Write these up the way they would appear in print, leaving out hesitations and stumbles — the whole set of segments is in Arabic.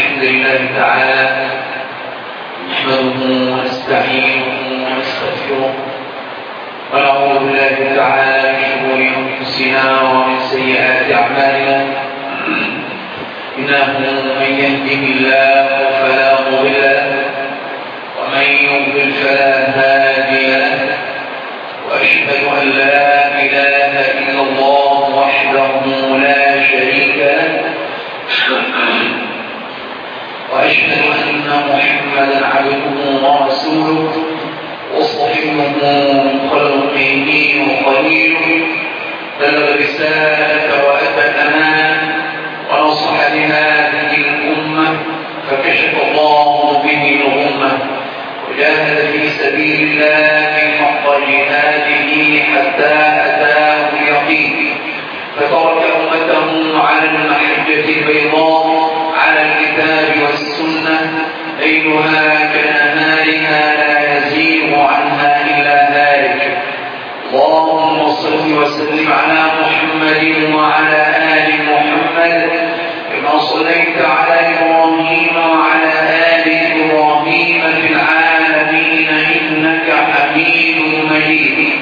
الحمد لله تعالى نحمده ونستعينه ونستغفره ونعوذ بالله تعالى من شرور أنفسنا ومن سيئات أعمالنا إنه من يهده الله فلا مضل له ومن يضلل فلا هادي له وأشهد أن لا إله إلا الله وحده لا شريك له وأشهد أن محمدا عبده ورسوله وصفيه من خلقه وخليله بلغ الرسالة وأدى الأمانة ونصح لهذه الأمة فكشف الله به الغمة وجاهد في سبيل الله حق جهاده حتى أتاه اليقين فترك أمته على المحجة البيضاء على الكتاب والسنة ليلها كنهارها لا يزيغ عنها إلا هالك. اللهم صل وسلم على محمد وعلى آل محمد كما صليت على إبراهيم وعلى آل إبراهيم في العالمين إنك حميد مجيد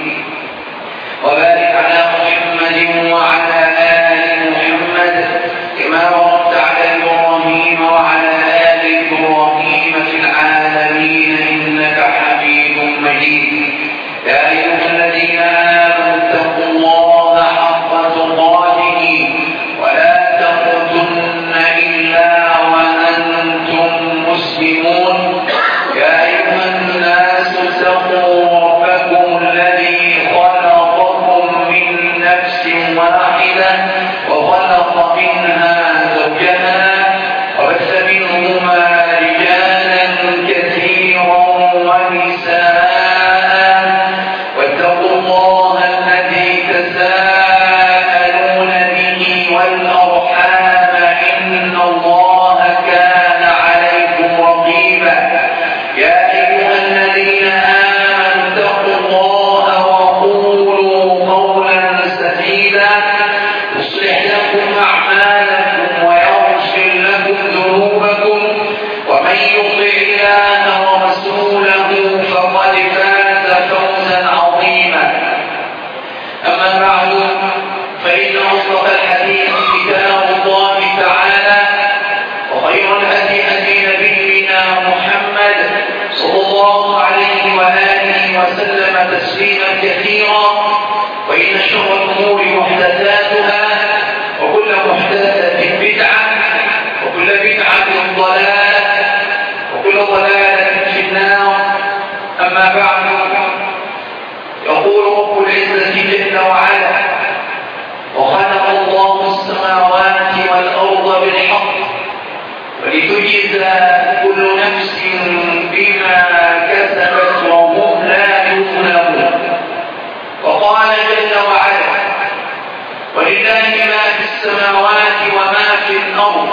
وبارك على محمد وعلى آل محمد كما باركت على إبراهيم وعلى آل إبراهيم في العالمين إنك حميد مجيد. يا أيها الذين آمنوا اتقوا الله حق تقاته ولا تموتن إلا وأنتم مسلمون. يا أيها الناس اتقوا ربكم الذي خلقكم من نفس واحدة وخلق منها زوجها وبث منهما رجالا كثيرا ونساء واتقوا الله الذي تساءلون به والأرحام إن الله كان عليكم رقيبا. يا أيها الذين آمنوا اتقوا الله وقولوا قولا سديدا يصلح لكم أعمالكم ويغفر لكم ذنوبكم ومن يطع الله ورسوله فقد فاز فوزا عظيما. أما بعد فإن أصدق الحديث كتاب الله تعالى وخير الهدي هدي نبينا محمد صلى الله عليه وآله وسلم تسليما كثيرا وإن شر الأمور محدثاتها وكل محدثة بدعة وكل بدعة ضلالة وكل ضلالة في النار. أما بعد يقول رب العزة جل وعلا وخلق الله السماوات والأرض بالحق ولتجزى كل نفس بما كسبت وهم لا يظلمون. وقال جل وعلا ولله ما في السماوات وما في الأرض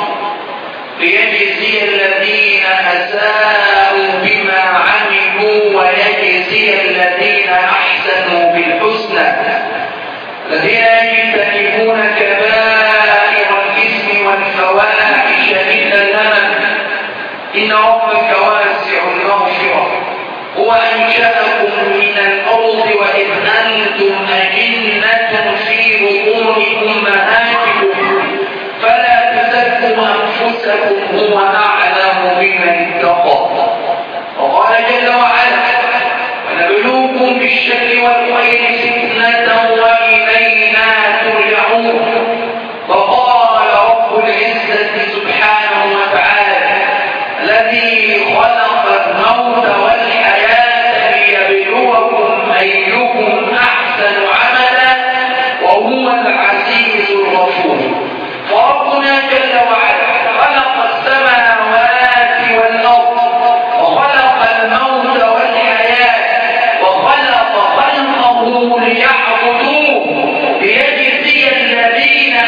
ليجزي الذين أساءوا بما عملوا ويجزي الذين أحسنوا بالحسنى الذين يجتنبون كبائر الإثم والفواحش إلا اللمم إن ربك واسع المغفرة هو أنشأكم من الأرض وإذ أنتم أجنة في بطون أمهاتكم فلا تزكوا أنفسكم هو أعلم بمن اتقى. وقال جل وعلا ونبلوكم بالشر والخير فتنة وإلينا ترجعون. وقال رب العزة سبحانه وتعالى الذي خلق الموت والحياة ليبلوكم أيكم أحسن عملا وهو العزيز الغفور. فربنا جل وعلا خلق السماوات والأرض وخلق الموت والحياة وخلق خلقه ليعبدوه ليجزي الذين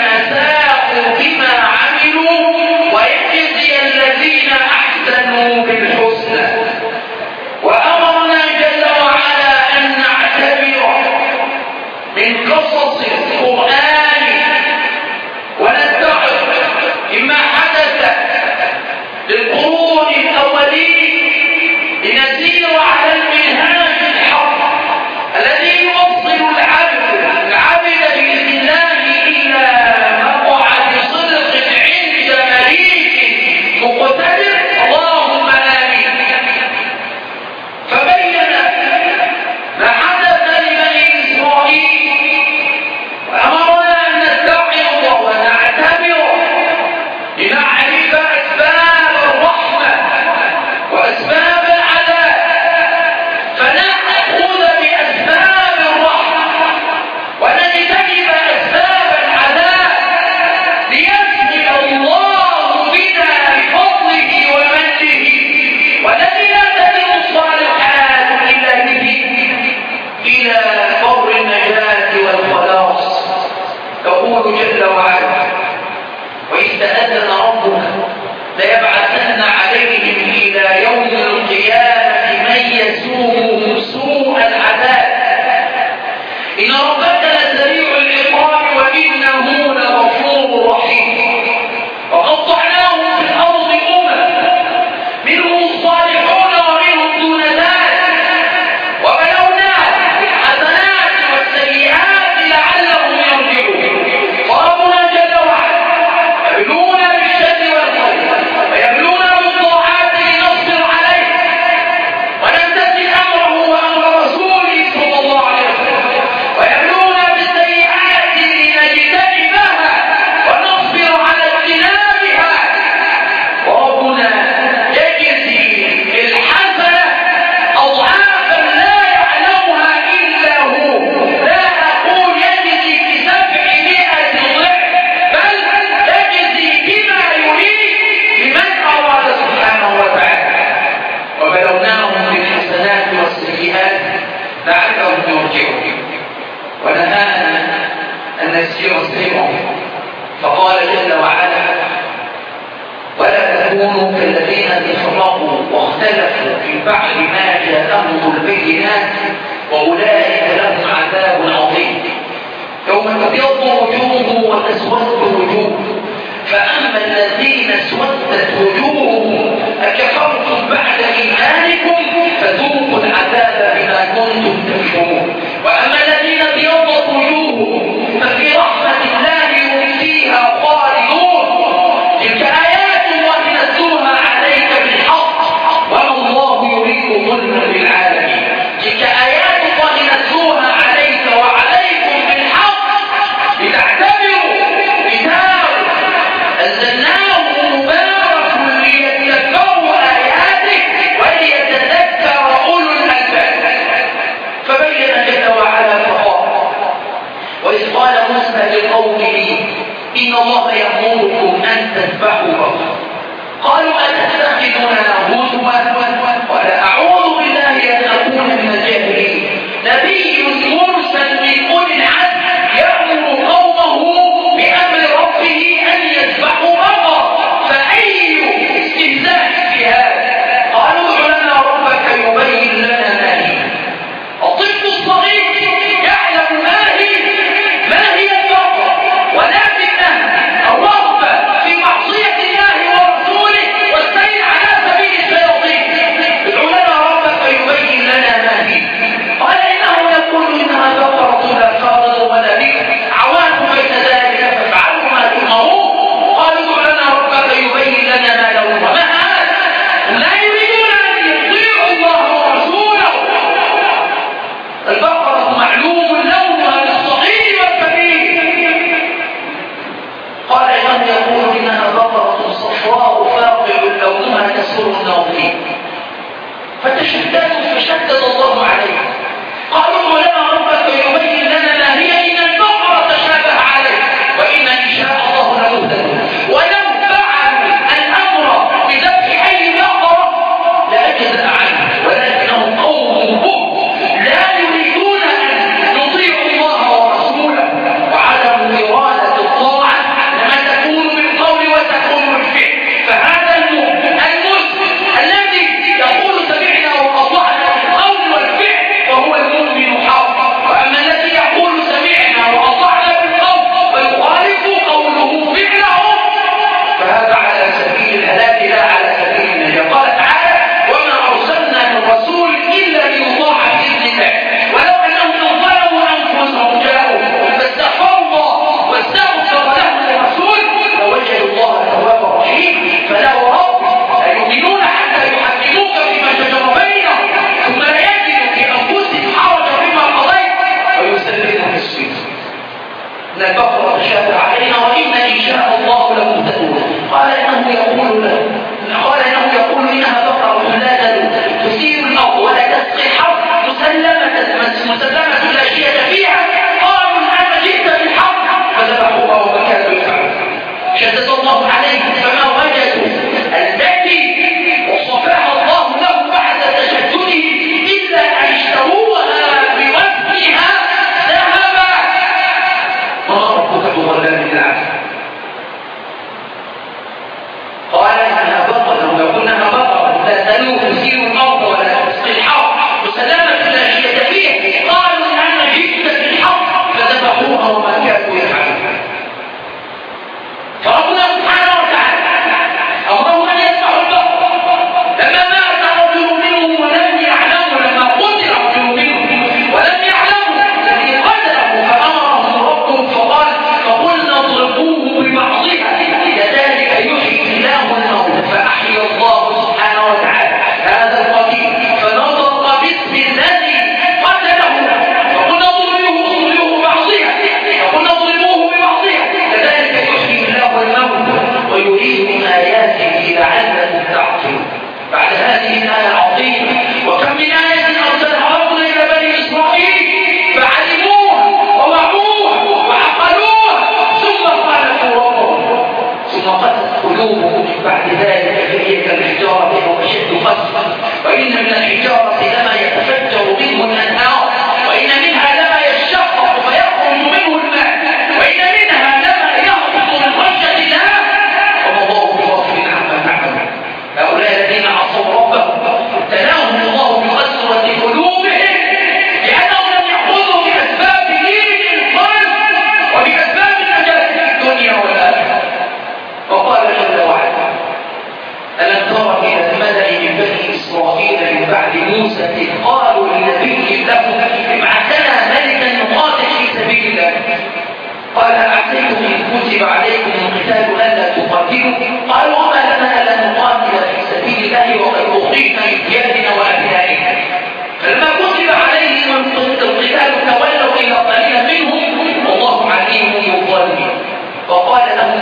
مقتدر، اللهم آمين. فبين ما حدث لبني إسرائيل وأمرنا أن نتعظ ونعتبر لنعرف أسباب الرحمة وأسباب العذاب، فنأخذ بأسباب الرحمة ونجتنب أسباب العذاب ليسمع الله بنا بفضله ومنه، والذي لا تتم الصالحات إلا به إلى بر النجاة والخلاص. يقول جل وعلا: وإذ تأذن ربك ليبعثن عليهم إلى يوم القيامة من يسومهم سوء العذاب إن ربك لسريع العقاب وإنه لغفور رحيم. وقطعناهم في الأرض منهم الصالحون ومنهم دون ذلك، وبلوناهم بالحسنات والسيئات لعلهم يرجعون. فربنا جل وعلا يبلونا بالشر والخير ويبلونا بالطاعات لنصبر عليه ونمتثل أمره وأمر رسوله صلى الله عليه وسلم، ويبلونا بالسيئات لنجتنبها ونصبر على اجتنابها. وربنا يجزي الحسنة أضعافا لا يعلمها إلا هو. لا أقول يجزي ب700 ضعف، بل يجزي بما يريد لمن أراد سبحانه وتعالى. وبلوناهم بالحسنات والسيئات لعلهم يرجعون. ونهانا أن نسير سيرهم، فقال جل وعلا: ولا تكونوا كالذين تفرقوا واختلفوا من بعد ما جاءهم البينات وأولئك لهم عذاب عظيم. يوم تبيض وجوه وتسود وجوه، فأما الذين اسودت وجوههم أكفرتم بعد إيمانكم فذوقوا العذاب بما كنتم تكفرون. وأما الذين ابيضت وجوههم ففي رحمة الله هم فيها خالدون. تلك آيات الله نتلوها عليك بالحق وما الله يريد ظلما للعالمين. تلك آيات الله نتلوها عليك وعليكم بالحق لتعتبروا كتاب أنزلناه مبارك ليتذكروا آياته وليتذكر أولو الألباب. فبين جل وعلا فقال: وإذ قال موسى لقومه إن الله يأمركم أن تذبحوا بقرة. قالوا أتتخذنا هزوا؟ قال أعوذ بالله أن أكون من الجاهلين. نبي مرسل من أولي العزم يأمر قومه بأمر ربه أن يذبحوا بقرة، فأي استهزاء في هذا؟ قالوا ادع لنا ربك يبين لنا ما هي. الطفل الصغير يعلم ما هي البقرة، ولكنها الرغبة في معصية الله ورسوله والسير على سبيل الشياطين. ادع لنا ربك يبين لنا ما هي. قال إنه يقول إنها بقرة لا فارض ولا بكر عوان بين ذلك فافعلوا ما تؤمرون. قالوا ادع لنا ربك يبين لنا ما لونها. ما هذا؟ لا يريدون أن يطيعوا الله ورسوله. البقرة معلوم لونها للصغير والكبير. قال إنه يقول إنها بقرة صفراء فاقع لونها تسر الناظرين. فتشددوا فشدد الله عليه. قالوا لنا ربك يبين لنا ما هي إن البقرة تشابه عليه وإن إن شاء الله لمهتدون. ولو فعلوا الأمر بذبح أي بقرة لأجزأ عنه، ولكنهم قوم بؤس لا يريدون أن يطيعوا الله ورسوله، وعدم إرادة الطاعة لما تكون بالقول وتكون بالفعل. فهذا المسلم الذي يقول سمعنا وأطعنا بالقول والفعل الله عليه فما وجدوا التي وصفها الله له بعد تشدده إلا أن اشتروها بوزنها ذهبا. وما ربك بظلام للعبيد. قال إنها بقرة ويقولنها بقرة لا تلوح تثير الأرض ولا تسقي الحرث وسلامة لا شيء فيه. قالوا إنها جئت بالحق فذبحوها وما كانوا يفعلون. فربنا سبحانه وتعالى أمره أن يذبحوا البقر. لما مات رجل منهم ولم يعلموا، لما قتل رجل منهم ولم يعلموا الذي قتله فأمرهم ربهم فقال فقلنا اضربوه ببعضها كذلك يحيي الله الموت. فأحيا الله سبحانه وتعالى هذا القتيل فنطق باسم الذي قتله فقلنا اضربوه بعضها فقلنا اضربوه ببعضها كذلك يحيي الله الموت ويريكم آياته لعلكم تعقلون. بعد هذه الآية العظيمة وكم من آية أرسلها ربنا إلى بني إسرائيل فعلموها ووعوها وعقلوها ثم خالفوا ربهم ثم قست قلوبهم من بعد ذلك فهي كالحجارة أو أشد قسوة. وإن من الحجارة لما يتفجر منه الأنهار وإن منها لما يشقق فيخرج منه الماء وإن منها لما يهبط من خشية الله وما الله بغافل عما تعملون. هؤلاء الذين عصوا ربهم ابتلاهم الله بقسوة قلوبهم لأنهم لم يأخذوا بأسباب دين القلب وبأسباب النجاة في الدنيا والآخرة. وقال جل وعلا ألم تر إلى الملأ من بني إسرائيل من بعد موسى إذ قالوا لنبي له ابعث لنا ملكا نقاتل في سبيل الله قال هل عسيتم إن كتب عليكم القتال ألا تقاتلوا قالوا وما لنا ألا نقاتل في سبيل الله وقد أخرجنا من ديارنا وأبنائنا. فلما كتب عليهم القتال تولوا إلى قليل منهم والله عليم بالظالمين. فقال لهم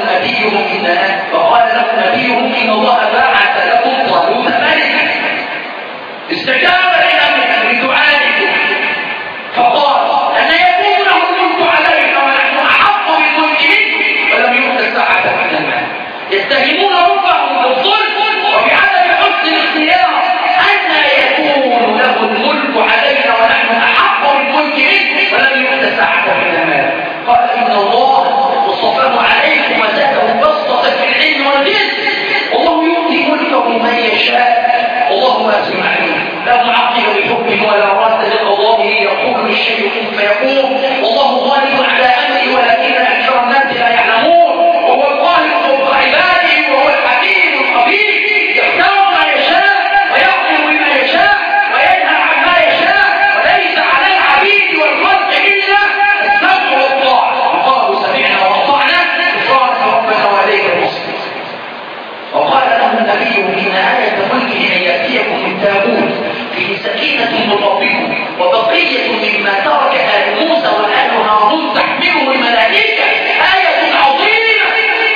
نبيهم إن الله بعث لكم طالوت ملكا استجاب لدعائكم فقال أن يكون له الملك علينا ونحن أحق بالملك منه ولم يؤت ساعة من المال. يتهمون ربهم بالظلم وبعدم حسن الاختيار أن يكون له الملك علينا ونحن أحق بالملك منه ولم يؤت ساعة من المال. قال إن الله وصفه عليكم وزاده بسطة في العلم والجسم والله يؤتي ملكه من يشاء والله واسع عليم. لا معقب لحكمه ولا راد لقضائه يقول للشيء كن فيكون والله غالب على امره ولكن اكثر الناس لا يعلمون. وهو القاهر فوق عباده وهو الحكيم الخبير يختار ما يشاء ويحكم بما يشاء وينهى عما يشاء وليس على العبيد والخلق الا السمع والطاعه. قالوا سمعنا واطعنا غفرانك ربنا واليك المصير. وقال لهم نبيهم إن آية ملكه أن يأتيكم التابوت فيه سكينة من ربكم وبقية مما ترك آل موسى وآل هارون تحمله الملائكة آية عظيمة.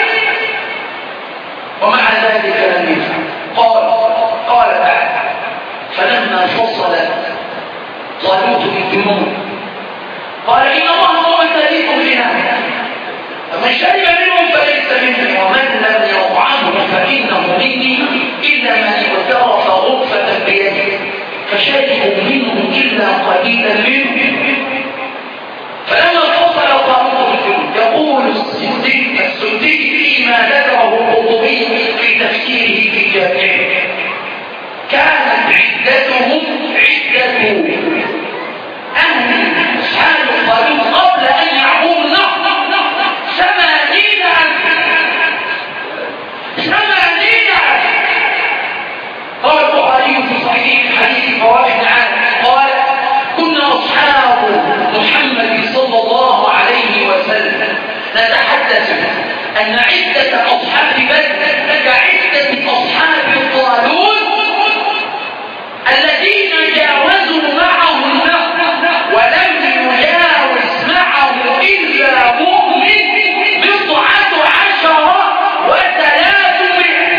ومع ذلك لم يفعل. قال تعالى فلما فصل طالوت بالجنود قال إن الله هو الذيكم بنا فمن شرب منهم فليس مني ومن لم يطعمه فإنه مني إلا من اغترف غرفة بيده فشربوا منه إلا قليلا منه. فلما فصل طالوت بالجنود يقول السدي فيما ذكره القرطبي في تفسيره في جامعه كانت عدتهم عدة أهل أصحاب طالوت قبل أن يعبروا النهر 80,000. قال البخاري في صحيح حديث فوائد عنه قال كنا أصحاب محمد صلى الله عليه وسلم نتحدث أن عدة أصحاب بدر كعدة أصحاب طالوت الذين جاوزوا معه النهر ولم يجاوز معه إلا مؤمن 19 و300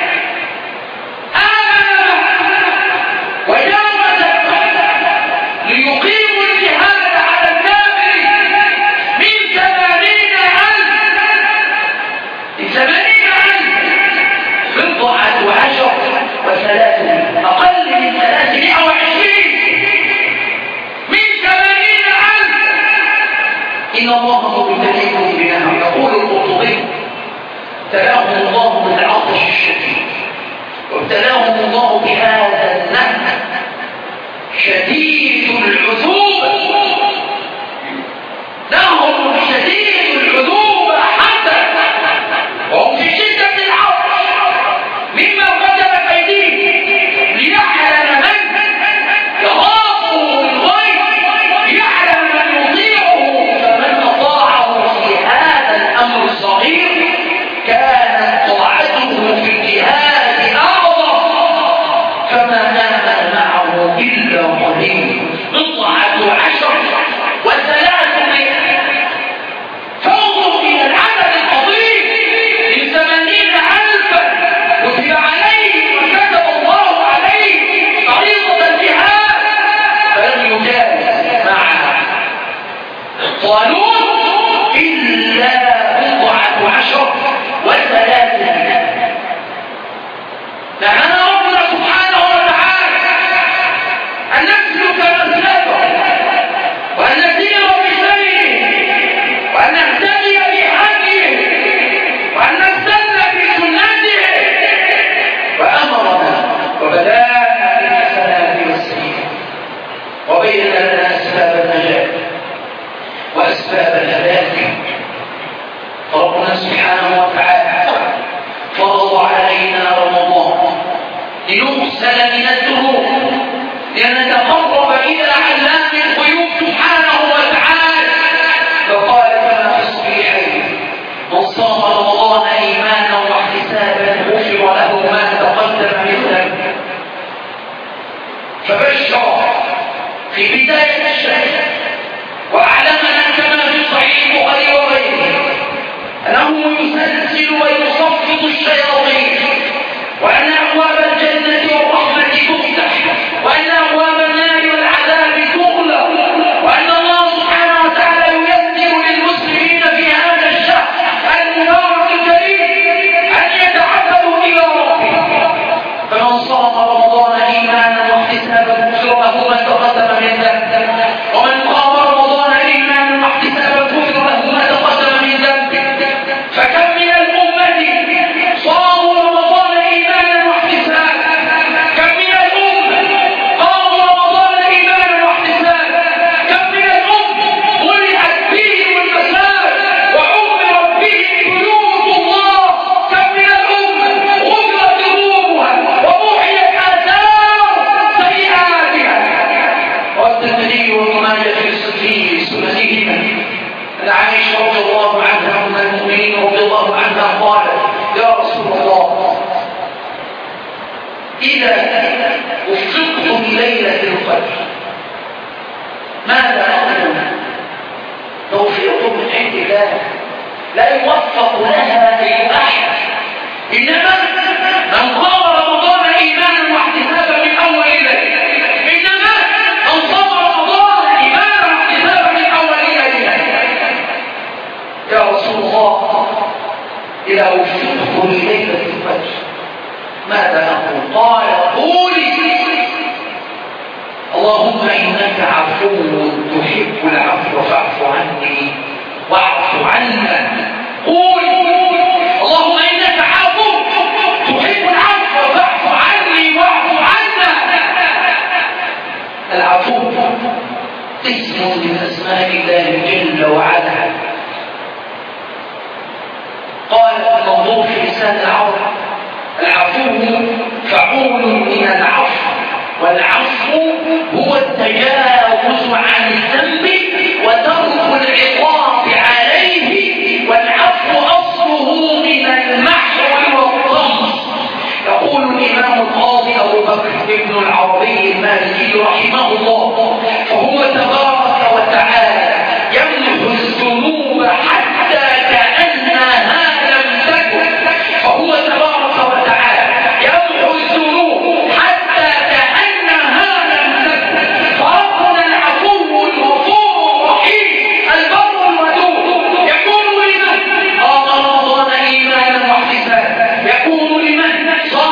آمن وجاوز ليقيموا الجهاد على الكافر من 80,000 10 و300 أقل من 320 من 80,000. إن الله مبتليكم بنهر. يقول القرطبي ابتلاهم الله بالعطش الشديد وابتلاهم الله بهذا النهر شديد العذوبة، نهر شديد العذوبة حتى وهم في شدة العطش مما قدمت أيديهم، ليعلم من يخافه بالغيب، ليعلم من يطيعه، فمن أطاعه في هذا الأمر الصغير كانت طاعته في الجهاد أعظم، فما كان معه إلا قليل. 10 و300. فانظر إلى العدد العظيم من 80,000 كتب عليه وكتب الله عليه فريضة الجهاد فلم يجاهد مع طالوت إلا 10 و300. نهانا ربنا سبحانه وتعالى أن نسلك مسلكه وأن نسير بسيره وأن نهتدي بهديه وأن نستنى بسنته، وأمرنا وبدانا بالحسنات والسيئات وبين لنا أسباب النجاة وأسباب الهلاك. فربنا سبحانه وتعالى فرض علينا رمضان لنغسل من الذنوب، لنتقرب إلى علام الغيوب سبحانه وتعالى. فقال كما في الصحيحين: من صام رمضان إيمانا واحتسابا غفر له ما تقدم من ذنبه. فبشر في بداية الشهر وأعلمنا كما في صحيح البخاري وغيره أنه يسلسل ويصفد الشياطين، وأن أبواب الجنة والرحمة تفتح، وأن أبواب النار والعذاب تغلق، وأن الله سبحانه وتعالى ييسر للمسلمين في هذا الشهر المبارك الكريم أن يتعبدوا إلى ربهم. فمن صام رمضان إيمانا واحتسابا غفر له ما تقدم من ذنبه، ومن قام رمضان إيمانا واحتسابا غفر له ما تقدم من ذنبه. فكم من الأمة صاموا رمضان إيمانا واحتسابا، كم من الأمة قاموا رمضان إيمانا واحتسابا، كم من الأمة ملئت بهم المساجد وعمرت بهم بيوت الله، كم من الأمة غفرت ذنوبها ومحيت آثار سيئاتها. والترمذي وابن ماجه في سننهما أن عائشة رضي الله عنها أم المؤمنين رضي الله عنها قالت: يا رسول الله، إذا وفقت ليلة القدر ماذا أقول؟ توفيق من عند الله لا يوفق لها أي أحد، إنما من قام رمضان إيمانا واحتسابا من أول ليلة، إنما من صام رمضان إيمانا واحتسابا من أول ليلة. يا رسول الله، إذا وفقت ليلة القدر ماذا أقول؟ قال: قولي: اللهم إنك عفو تحب العفو فاعف عني واعف عنا. قولي: اللهم إنك عفو تحب العفو فاعف عني واعف عنا. العفو اسم من أسماء الله جل وعلا. قال المنظور في لسان العرب: العفو فعول من العفو، والعفو هو التجاوز عن الذنب وترك العقاب عليه، والعفو أصله من المحو والطمس. يقول الإمام القاضي أبو بكر ابن العربي المالكي رحمه الله: فهو تبارك وتعالى يمحو الذنوب حتى كأنها لم تكن، فهو تبارك وتعالى يمحو الذنوب حتى كأنها لم تكن. فربنا العفو الغفور الرحيم البر الودود يكون لمن قام رمضان إيمانا واحتسابا، يكون لمن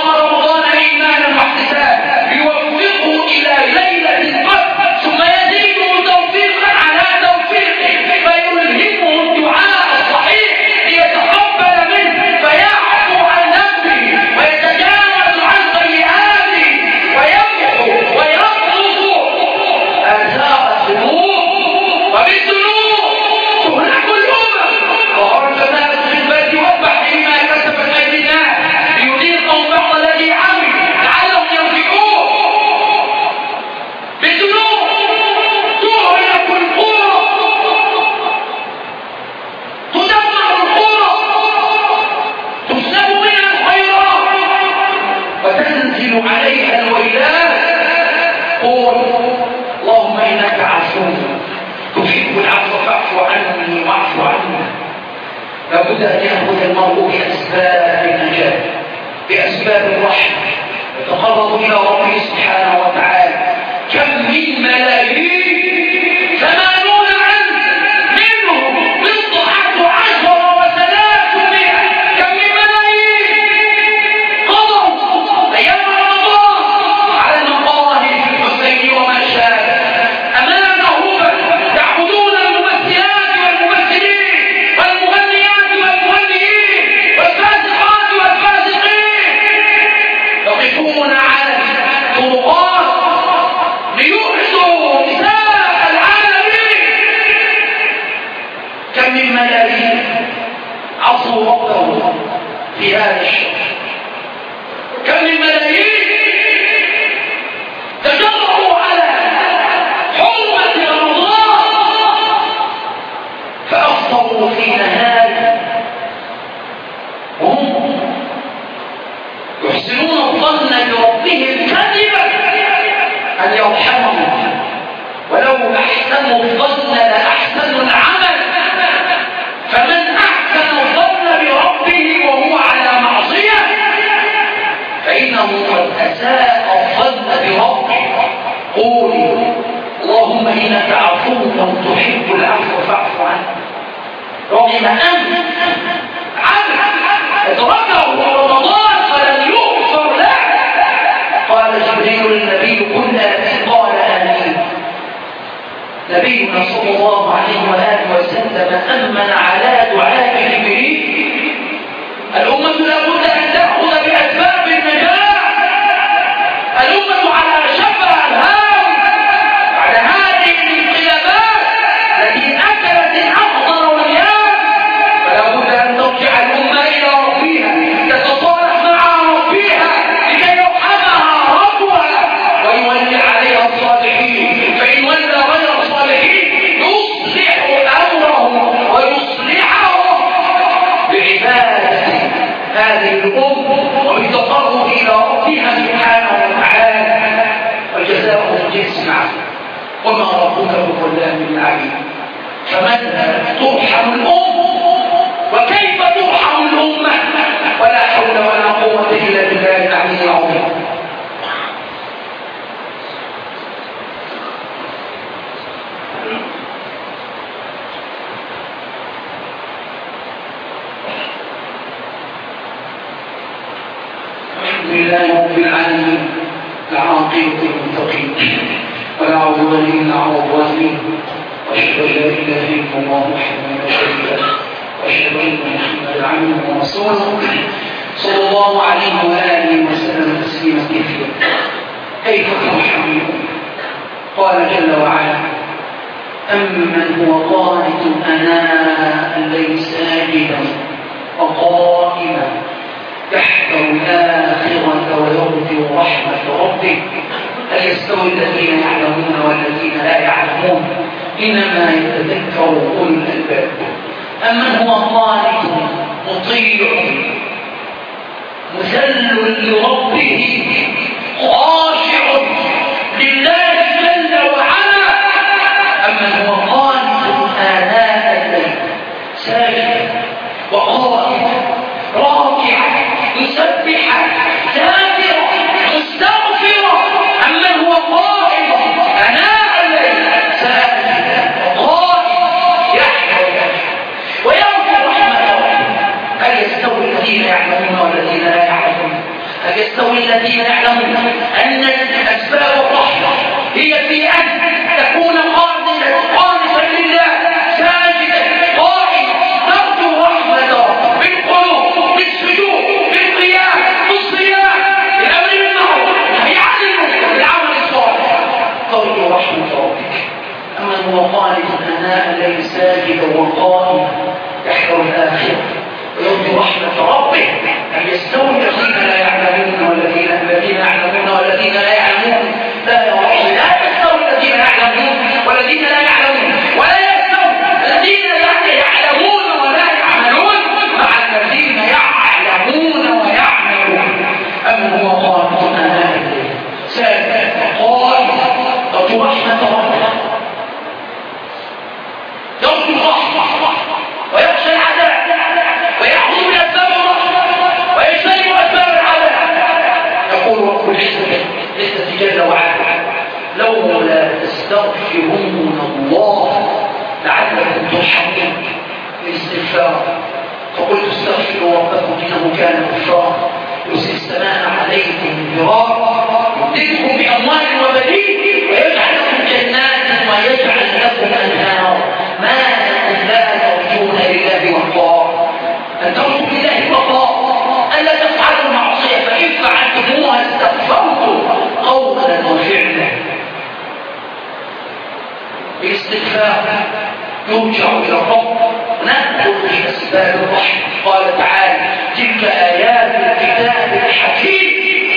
تنزل عليها الويلات قول اللهم إنك عفو تحب العفو فاعف عني واعف عنا. لابد أن يأخذ المرء بأسباب النجاة بأسباب الرحمة يتقرب إلى ربه سبحانه وتعالى. كم من ملايين 80 منهم بضعة عشر و300 كم من ملايين قضوا أيام رمضان على المقاهي في الحسين وما شابه أمامه يعبدون الممثلات والممثلين والمغنيات والمغنيين والفاسقات والفاسقين يقفون على الطرقات ليحصوا نساء العالمين. كم من ملايين عصوا ربهم في هذا الشهر. كم من ملايين تجرؤوا على حرمة رمضان فأفطروا في نهار هم يحسنون الظن بربهم كذبا أن يرحمهم ولو أحسنوا الظن لأحسنوا العمل. فمن أحسن الظن بربه وهو على معصية فإنه قد أساء الظن بربه. قولي اللهم إنك عفو تحب العفو فاعف عني. رغم أن عبد أدركه رمضان فلم يغفر له قال جبريل للنبي قل آمين قال آمين. نبينا صلى الله عليه وآله وسلم أمن على دعاء جبريل. الأمة لابد أن تأخذ بأسباب النجاة. الأمة على شفا الهام على هذه الانقلابات التي أكلت الأخضر واليابس. فلا بد أن ترجع الأمة إلى ربها تتصالح مع ربها لكي يرحمها ربها ويولي عليها الصالحين. فإن ولى غير الصالحين يصلح أمرهم ويصلحهم بعبادة هذه الأمة وبالتقرب إلى ربها سبحانه وتعالى. والجزاء من جنس العمل وما ربك بظلام للعبيد. فمتى ترحم الأمة وكيف ترحم الأمة ولا حول ولا قوة إلا بالله العلي العظيم. الحمد لله رب العالمين العاقبة للمتقين ولا عدوان إلا على الظالمين. وأشهد أن لا إله إلا الله وحده لا شريك له وأشهد أن محمدا عبده ورسوله صلى الله عليه وآله وسلم تسليما كثيرا. كيف ترحم الأمة؟ قال جل وعلا أمن هو قانت آناء الليل ساجدا وقائما يحذر الآخرة ويرجو رحمة ربه هل يستوي الذين يعلمون والذين لا يعلمون إنما يتذكر أولو الألباب. أمن هو قانت مطيع مذل لربه خاشع لله جل وعلا. أمن هو قانت آناء الليل ساجدا وقائما راكعا مسبحا ذاكرا مستغفرا. أمن هو قائم آناء الليل ساجدا وقائما يحذر ويرجو رحمة ربه. هل يستوي الذين يعلمون والذين لا يعلمون؟ هل يستوي الذين يعلمون أن أسباب الرحمة هي في أن تكون قانتا لله ساجدا قائما ترجو رحمة بالقلوب بالسجود بالقيام بالصيام بالأمر بالمعروف والنهي عن المنكر بالعمل الصالح ترجو رحمة ربك. أما هو قانت آناء الليل ساجدا وقائما يحذر الآخرة ويرجو رحمة ربه. هل يستوي الذين لا يعلمون والذين يعلمون والذين لا يعلمون؟ لا يستوي الذين يعلمون والذين لا يعلمون ولا يستوي الذين يعلمون ولا يعملون مع الذين يعلمون ويعملون. أم هو قانت آناء تستغفرون الله لعلكم ترحمون. الاستغفار، فقلت استغفروا ربكم انه كان غفارا يرسل السماء عليكم مدرارا يمددكم باموال وبنين ويجعل لكم جنات ويجعل لكم انهارا ما لكم لا ترجون لله وقارا. ان ترجوا لله وقارا، الا تفعلوا المعصيه، فان فعلتموها استغفرتم قولا وفعلا. بالاستغفار يرجع الى الرب، ندخل في اسباب الرحمه. قال تعالى: تلك ايات الكتاب الحكيم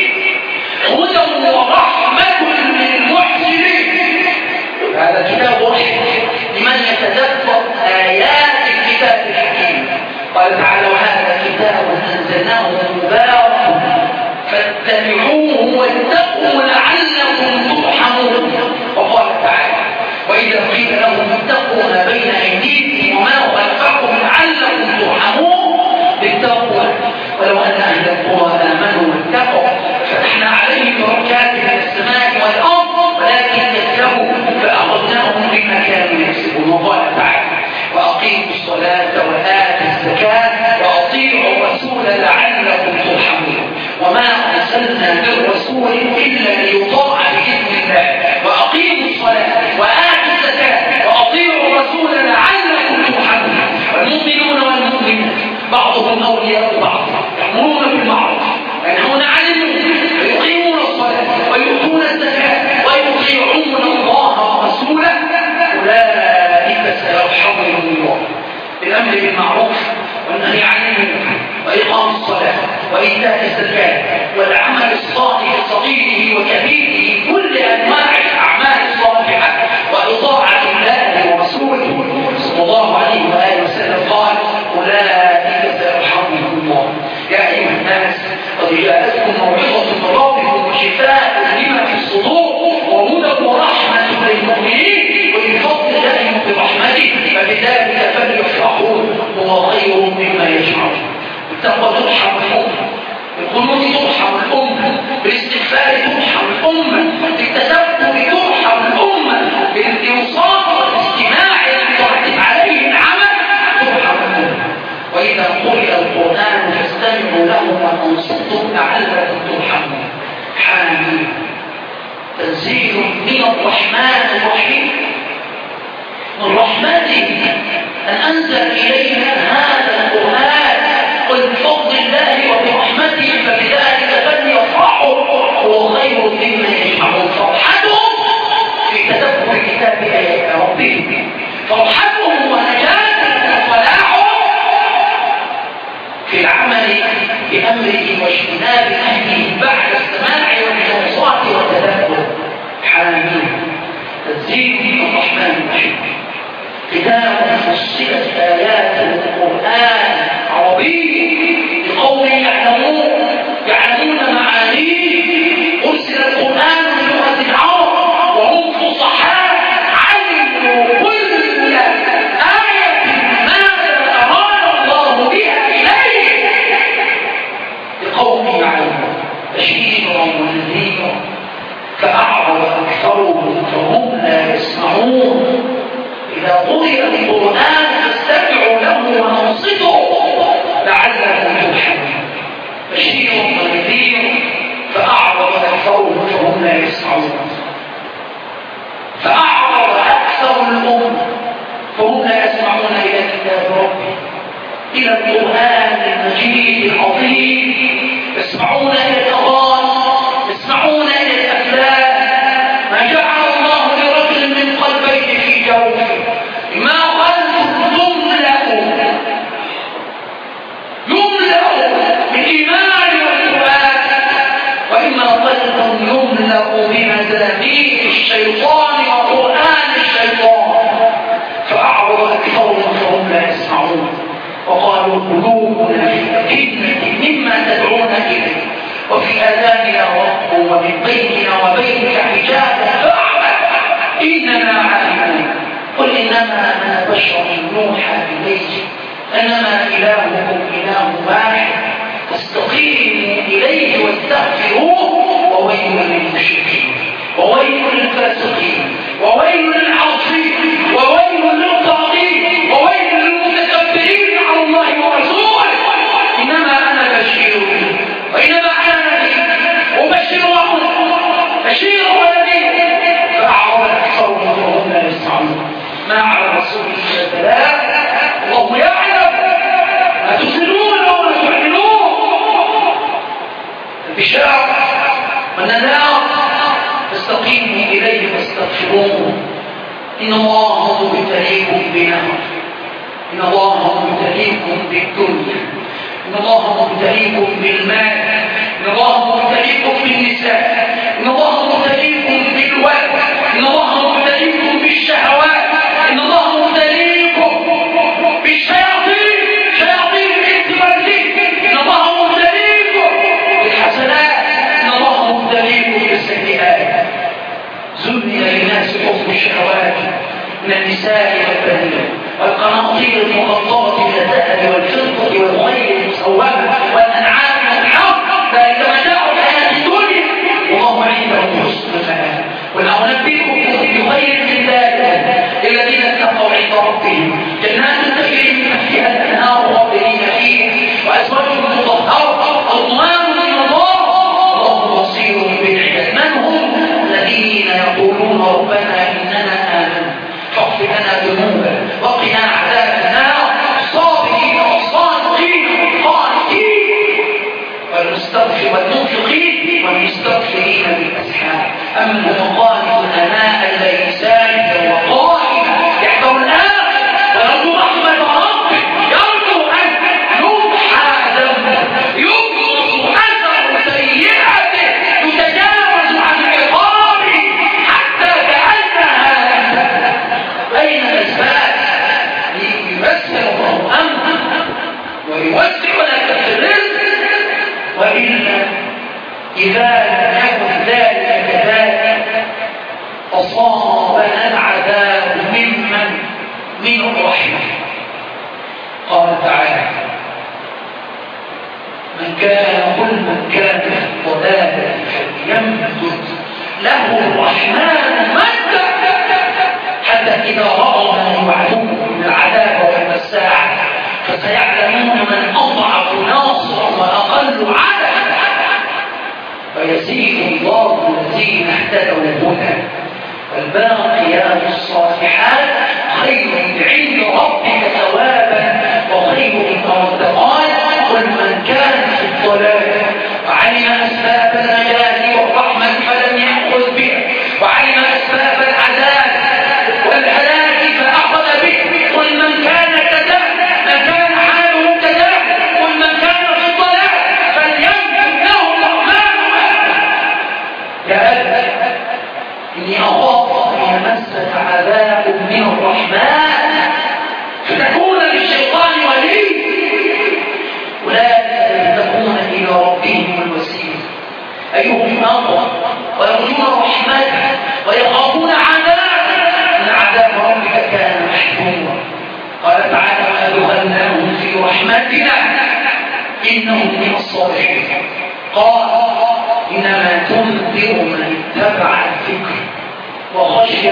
هدى ورحمه للمحسنين. هذا كتاب رحمه لمن يتدبر ايات الكتاب الحكيم. قال تعالى: وهذا كتاب انزلناه مبارك فاتبعوه واتقوا لعلكم ترحمون. وقال تعالى: وإذا قيل لهم اتقوا ما بين أيديكم وما خلفكم لعلكم ترحمون بالتقوى ولو أن أهل القرى آمنوا واتقوا فتحنا عليهم بركات من السماء والأرض ولكن كذبوا فأخذناهم بما كانوا يكسبون. وقال تعالى: وأقيموا الصلاة وآتوا الزكاة وأطيعوا الرسول لعلكم ترحمون. وما أرسلنا من رسول إلا ليطاع بإذن الله. وأقيموا الصلاة وآتوا الزكاة وأطيعوا الرسول لعلكم ترحمون. والمؤمنون والمؤمنات بعضهم أولياء بعض يأمرون بالمعروف وينهون عن المنكر ويقيمون الصلاة ويؤتون الزكاة ويطيعون الله ورسوله أولئك سيرحمهم الله. بالأمر بالمعروف والنهي عن المنكر وإقام الصلاة وإيتاء الزكاة والعمل الصالح صغيره وكبيره كل أنواع الأعمال الصالحة وإطاعة الله ورسوله صلى الله عليه وآله وسلم. قال: أولئك سيرحمهم الله. يا أيها الناس قد جاءتكم موعظة من ربكم وشفاء لما في الصدور وهدى ورحمة للمؤمنين ولفضل الله برحمته فبذلك فليفرحوا هو خير مما يجمعون. بالتقوى ترحم الأمة، بالقنوت ترحم الأمة، بالاستغفار ترحم الأمة، بالتدبر ترحم الأمة، بالانصات والاستماع يترتب عليه العمل ترحم الأمة. وإذا قرئ القرآن فاستمعوا له وأنصتوا لعلكم ترحمون. حامين تنزيل من الرحمن الرحيم. من رحمته أن أنزل إلينا هذا القرآن. قل بفضل الله وبرحمته فبذلك فليفرحوا هو خير مما يجمعون. فرحتهم في تدبر كتاب آيات ربهم، فرحتهم ونجاتهم وفلاحهم في العمل بأمره واجتناب نهيه بعد السماع والإنصات والتدبر. حامين تنزيل من الرحمن الرحيم. كتاب فصلت آيات القرآن عربي لقوم يعلمون معانيه. أرسل القرآن بلغة العرب وهم فصحاء علموا كل آية ماذا أراد الله بها إليه لقوم يعلمون بشيرا ونذيرا فأعرض أكثرهم فهم لا يسمعون. إذا قرئ القرآن فاستمعوا له وأنصتوا لعلكم ترحمون. بشير ونذير فأعرض أكثرهم فهم لا يسمعون. فأعرض أكثر الأمة فهم لا يسمعون إلى كتاب ربهم، إلى القرآن المجيد العظيم. يسمعون إلى الأغاني، يسمعون إلى الأفلام. ما جعل الله لرجل من قلبين في جوفه. ما قلب يملأ بالإيمان والقرآن، وإما قلب يملأ بمزامير الشيطان وقرآن الشيطان. فأعرض أكثرهم فهم لا يسمعون وقالوا قلوبنا في أكنة مما تدعون إليه وفي آذاننا وقر ومن بيننا وبينك حجاب فاعمل إننا عالمون. قل إنما أنا بشر يوحى إليه أنما إلهكم إله واحد فاستقيموا إليه واستغفروه وويل للمشركين. وويل للفاسقين وويل للعاصين وويل للطاغين وويل للمتكبرين على الله ورسوله. إنما أنا بشير وإنما أنا نذير أبشر وأنذر بشير ونذير فأعرض أكثرهم فهم لا يسمعون. ما على الرسول إلا البلاغ والله يعلم ما تسرون وما تعلنون. البشارة والنذار فاستقيموا إليه فاستغفروه إن الله مبتليكم بنار، إن الله مبتليكم بالدنيا، إن الله مبتليكم بالمال، إن الله مبتليكم بالنساء، إن الله مبتليكم بالولد، إن الله مبتليكم بالشهوات، إن الله مبتليكم بالشياطين، شياطين الإنس والجن، إن الله مبتليكم بالحسنات، إن الله مبتليكم بالسيئات. زين للناس حب الشهوات من النساء والبنين والقناطير المقنطرة من الذهب والفضة والخيل المسومة والأنعام والحرث ذلك متاع الحياة الدنيا والله عنده حسن المآب. قل أنبئكم بخير من ذلك الذين اتقوا عند ربهم جنات تجري من تحتها الأنهار خالدين فيها وأزواج مطهرة رضوان من الله والله بصير بالعباد. من هم الذين يقولون ربنا إننا آمنا فاغفر لنا ذنوبنا وقنا عذاب النار الصابرين والصادقين والقانتين والمستغفر والمنفقين والمستغفرين بالأسحار. أما المقانت آناء الليل ساجدا وقائما يحذر الآن ويرجو رحمة ربه يرجو أن يمحى ذنبه يبغض أثر سيئته يتجاوز عن عقابه حتى كأنها بين الأسباب ليمثل الله أمره ويوسع لك في الرزق. وإلا إذا لم يكن ذلك كذلك أصابنا العذاب من الرحمة. قال تعالى من كان في الضلال فليمدد له الرحمن مدا حتى إذا رأوا ما يوعدون من العذاب والمساعة فسيعلمون من أضعف ناصرا وأقل عددا ويزيد الله الذين اهتدوا الهدى والباقيات الصالحات خير عند ربك ثوابا وخير مرتقا. قل من كان في الضلال وعلم أسباب النجاة والرحمة فلم يأخذ بها وعلم أسباب العذاب والهلاك فأخذ به. قل من كان كذلك من كان حاله كذلك قل من كان في الضلال فليمدد له الرحمن يا أبت إني أخاف أن يمسك عذاب من الرحمن فتكون للشيطان ولي أولئك يتقون إلى ربهم الوسيلة أيهم أقوى ويرجون رحمته ويخافون عذابه إن عذاب ربك كان محذورا. قال تعالى وأدخلناهم في رحمتنا إنهم من الصالحين. قال إنما تنذر من اتبع الذكر وخشي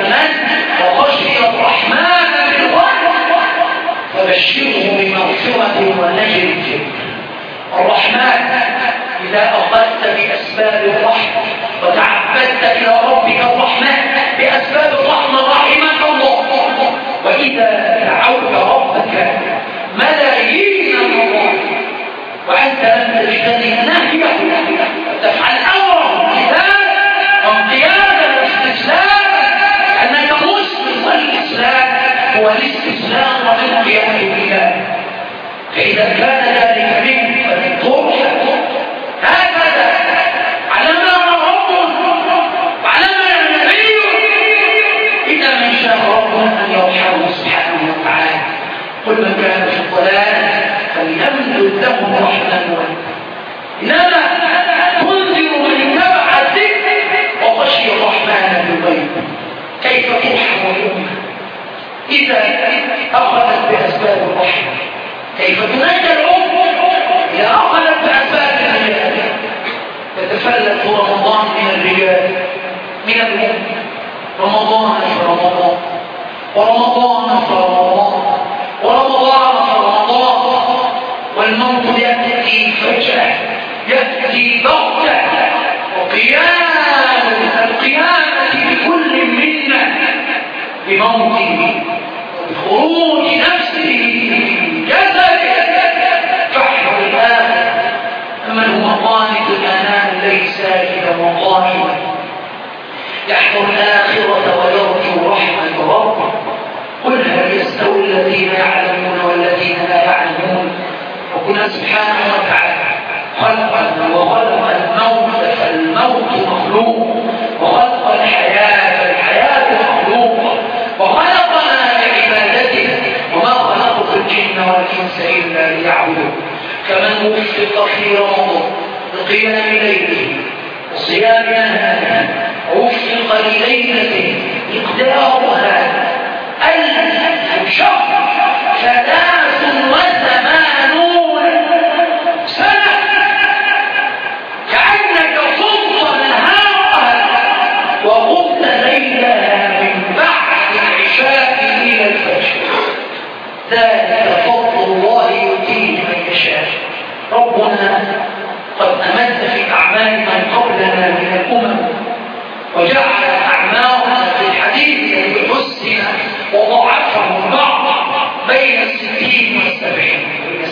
الرحمن بالغيب فبشره بمغفرة ونجر الجنة. الرحمن إذا أخذت بأسباب الرحمة وتعبدت إلى ربك الرحمن بأسباب الرحمة رحمك الله. وإذا دعوت ربك ملايين المرات وأنت لم تجتنب نهيه وتفعل أمره لذلك وانقيادا واستسلاما أنك مسلم والإسلام هو الاستسلام والانقياد لله. فإذا كان ذلك منك فلترحم هكذا علمنا ربنا وعلمنا النبي. إذا من شاء ربنا أن يرحمه سبحانه وتعالى. قل من كان في الضلال فليمدد له الرحمن ولده. إنما تنذر من اتبع الذكر وخشي الرحمن بالغيب. كيف ترحم الأمة إذا أخذت بأسباب الرحمة؟ كيف تنجى الأمة إذا أخذت بأسباب النجاة؟ تتفلت رمضان من الرجال من ورمضان فرمضان ورمضان فرمضان، والموت يأتي فجأة، يأتي بغتة، القيامة بكل منا بموته وبخروج نفسه جسده، فاحذر الآخر. من هو قانت الآناء الليل ساجدا وقائما يحذر الآخرة ويرجو رحمة ربه، قل هل يستوي الذين يعلمون والذين لا يعلمون؟ ربنا سبحانه وتعالى خلقنا وخلق الموت فالموت مخلوق، وخلق الحياة فالحياة مخلوق، وخلقنا لعبادته، وما خلقت الجن والإنس إلا ليعبدون. فمن وفق في رمضان بقيام ليله وصيام نهاره وفق لليلة مقدارها 1000 شهر 83 سنة، كأنك صمت نهارها وقمت ليلها من بعد العشاء إلى الفجر. ذلك فضل الله يؤتيه من يشاء. ربنا قد أمد في أعمال من قبلنا من الأمم، وجعل أعمالنا في الحديث بحسن وضعفه البعض بين 60 و70،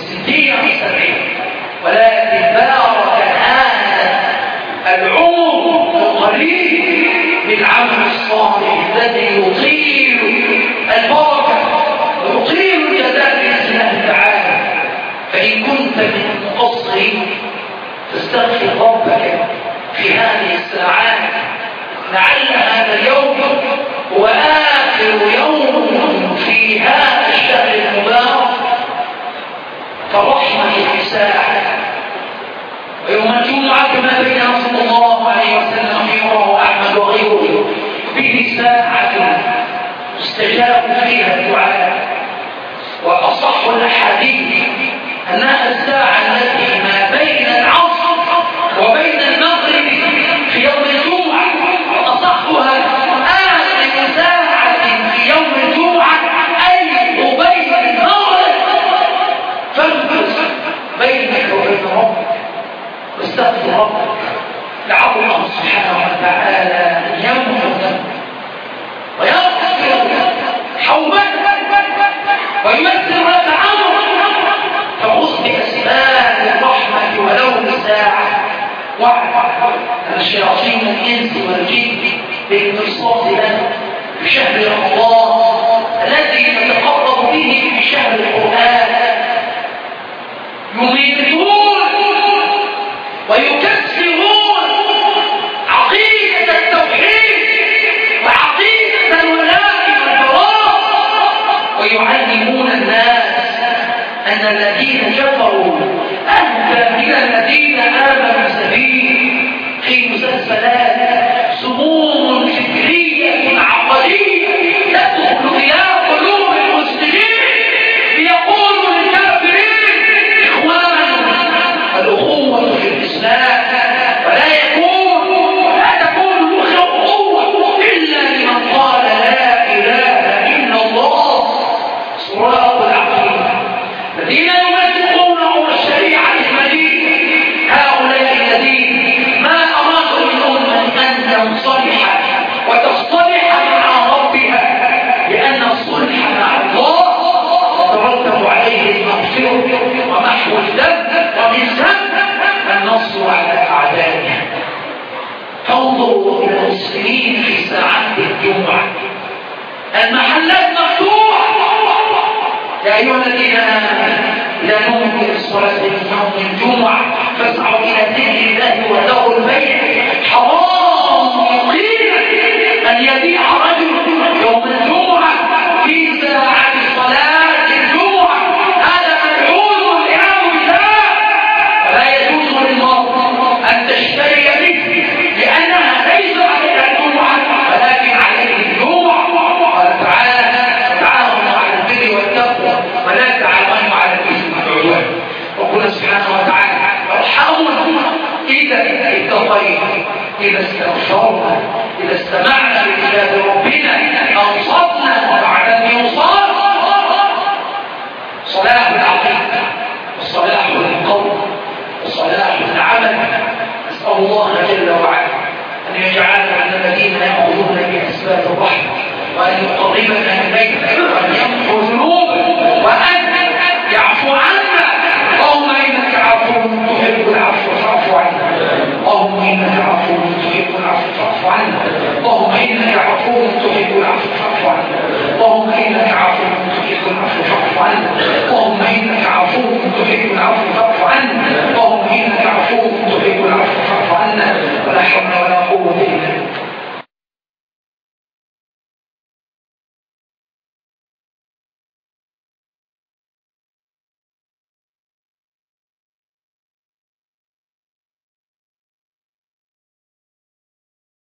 ولكن بارك هذا العمر القليل بالعمل الصالح الذي يطيل البركة ويطيل الجزاء بإذن الله تعالى. فإن كنت من المقصرين فاستغفر ربك في هذه الساعات، لعل هذا اليوم هو آخر يوم في هذا الشهر المبارك، فالرحمة في ساعة. ويوم الجمعة كما بين صلى الله عليه وسلم في رواه أحمد وغيره به ساعة استجاب فيها الدعاء. وأصح الأحاديث أنها الساعة التي ما بين العصر وبين المغرب في يوم الجمعة، وأصحها آخر ساعة في يوم الجمعة أي قبيل المغرب. فانفس بينك وبين ربك واستغفر ربك لعل الله سبحانه وتعالى أن يمحو ويغفر حوبتك ويمثل لك عمرك. فخذ بأسباب الرحمة ولو ساعة، واعلم أن شياطين الإنس والجن بالمرصاد لنا في شهر رمضان الذي نتقرب به في شهر القرآن يميتون ويكسرون عقيدة التوحيد وعقيدة الولاء والبراء، ويعلمون الناس أن الذين كفروا أهدى من الذين آمنوا سبيل. في مسلسلات سموم فكرية عقدية تدخل إلى قلوب المسلمين ليقولوا للكافرين إخوانا، الأخوة في الإسلام ولا تكون الأخوة إلا لمن قال لا إله إلا الله. صراط العقيدة الذين يمسكون أمر الشريعة المدينة، هؤلاء الذين ما أرادوا منهم أن تنصلح وتصطلح مع ربها، لأن الصلح مع الله يترتب عليه المغفرة ومحو الذنب ومن ذنب النصر على أعدائه. فانظروا إلى المسلمين في ساعات الجمعة، المحلات مفتوحة. يا أيها الذين آمنوا إذا نودي للصلاة من يوم الجمعة فاسعوا إلى ذكر الله وذروا البيع. حرام يقينا أن يبيع رجل يوم الجمعة في ساعة صلاة الجمعة، هذا ملعون والعياذ بالله. ولا يجوز للمرء أن تشتري به لأنها ليس عليها الجمعة ولكن عليه الجمعة. قال تعالى تعاونوا على البر والتقوى ولا تعاونوا على الإثم والعدوان. ربنا سبحانه وتعالى ارحمنا إذا اتقينا، إذا استغفرنا، إذا استمعنا لكتاب ربنا أنصتنا وبعدنا ونفع. نسأل الله جل وعلا أن يجعلنا من الذين يأخذون بأسباب الرحمة، وأن يقربنا إليه، وأن يمحو ذنوبنا، وأن يعفو عنا. اللهم إنك عفو تحب العفو فاعف عنا. اللهم إنك عفو تحب العفو فاعف عنا. اللهم إنك عفو تحب العفو فاعف عنا. اللهم إنك عفو تحب العفو فاعف عنا. اللهم إنك عفو تحب العفو فاعف عنا. اللهم إنك عفو تحب العفو فاعف عنا. ولا حول ولا قوة إلا بالله.